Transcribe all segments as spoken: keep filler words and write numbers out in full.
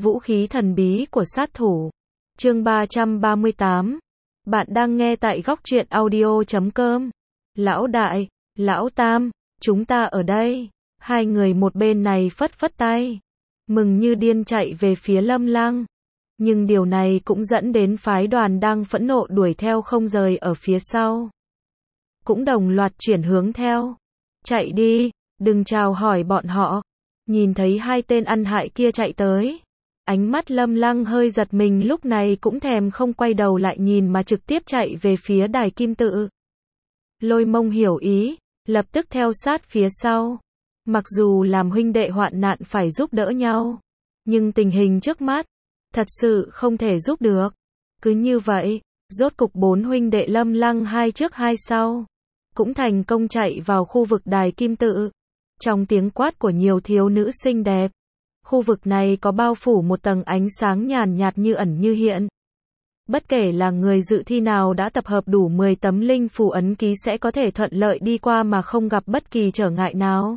Vũ khí thần bí của sát thủ. Chương ba trăm ba mươi tám. Bạn đang nghe tại góc truyện audio chấm com. Lão đại, lão tam, chúng ta ở đây. Hai người một bên này phất phất tay, mừng như điên chạy về phía Lâm Lăng. Nhưng điều này cũng dẫn đến phái đoàn đang phẫn nộ đuổi theo không rời ở phía sau, cũng đồng loạt chuyển hướng theo. Chạy đi, đừng chào hỏi bọn họ. Nhìn thấy hai tên ăn hại kia chạy tới, ánh mắt Lâm Lăng hơi giật mình, lúc này cũng thèm không quay đầu lại nhìn mà trực tiếp chạy về phía đài kim tự. Lôi Mông hiểu ý, lập tức theo sát phía sau. Mặc dù làm huynh đệ hoạn nạn phải giúp đỡ nhau, nhưng tình hình trước mắt thật sự không thể giúp được. Cứ như vậy, rốt cục bốn huynh đệ Lâm Lăng hai trước hai sau cũng thành công chạy vào khu vực đài kim tự. Trong tiếng quát của nhiều thiếu nữ xinh đẹp, khu vực này có bao phủ một tầng ánh sáng nhàn nhạt như ẩn như hiện. Bất kể là người dự thi nào đã tập hợp đủ mười tấm linh phù ấn ký sẽ có thể thuận lợi đi qua mà không gặp bất kỳ trở ngại nào.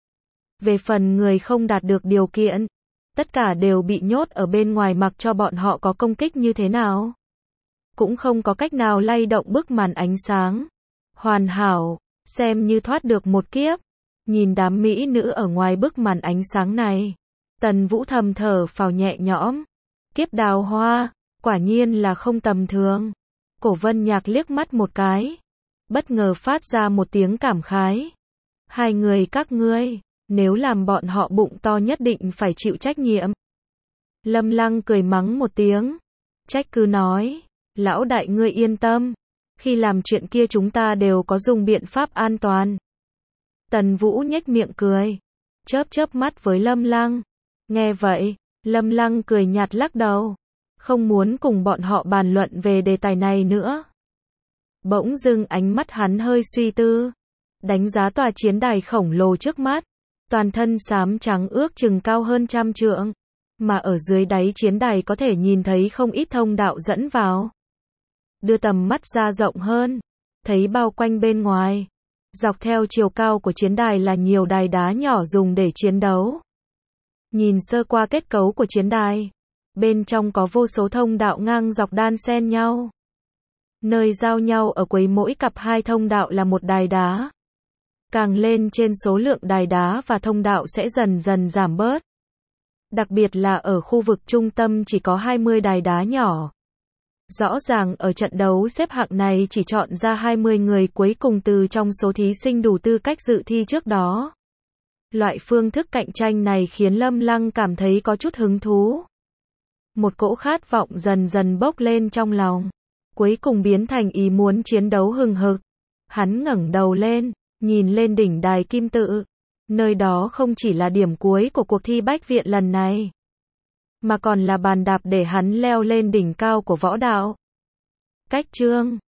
Về phần người không đạt được điều kiện, tất cả đều bị nhốt ở bên ngoài, mặc cho bọn họ có công kích như thế nào, cũng không có cách nào lay động bức màn ánh sáng. Hoàn hảo, xem như thoát được một kiếp. Nhìn đám mỹ nữ ở ngoài bức màn ánh sáng này, Tần Vũ thầm thở phào nhẹ nhõm. Kiếp đào hoa, quả nhiên là không tầm thường. Cổ Vân Nhạc liếc mắt một cái, bất ngờ phát ra một tiếng cảm khái. Hai người các ngươi, nếu làm bọn họ bụng to nhất định phải chịu trách nhiệm. Lâm Lăng cười mắng một tiếng. Trách cứ nói, lão đại ngươi yên tâm, khi làm chuyện kia chúng ta đều có dùng biện pháp an toàn. Tần Vũ nhếch miệng cười, chớp chớp mắt với Lâm Lăng. Nghe vậy, Lâm Lăng cười nhạt lắc đầu, không muốn cùng bọn họ bàn luận về đề tài này nữa. Bỗng dưng ánh mắt hắn hơi suy tư, đánh giá tòa chiến đài khổng lồ trước mắt. Toàn thân xám trắng ước chừng cao hơn trăm trượng, mà ở dưới đáy chiến đài có thể nhìn thấy không ít thông đạo dẫn vào. Đưa tầm mắt ra rộng hơn, thấy bao quanh bên ngoài, dọc theo chiều cao của chiến đài là nhiều đài đá nhỏ dùng để chiến đấu. Nhìn sơ qua kết cấu của chiến đài, bên trong có vô số thông đạo ngang dọc đan xen nhau. Nơi giao nhau ở cuối mỗi cặp hai thông đạo là một đài đá. Càng lên trên, số lượng đài đá và thông đạo sẽ dần dần giảm bớt. Đặc biệt là ở khu vực trung tâm chỉ có hai mươi đài đá nhỏ. Rõ ràng ở trận đấu xếp hạng này chỉ chọn ra hai mươi người cuối cùng từ trong số thí sinh đủ tư cách dự thi trước đó. Loại phương thức cạnh tranh này khiến Lâm Lăng cảm thấy có chút hứng thú. Một cỗ khát vọng dần dần bốc lên trong lòng, cuối cùng biến thành ý muốn chiến đấu hừng hực. Hắn ngẩng đầu lên, nhìn lên đỉnh đài kim tự. Nơi đó không chỉ là điểm cuối của cuộc thi bách viện lần này, mà còn là bàn đạp để hắn leo lên đỉnh cao của võ đạo. Cách chương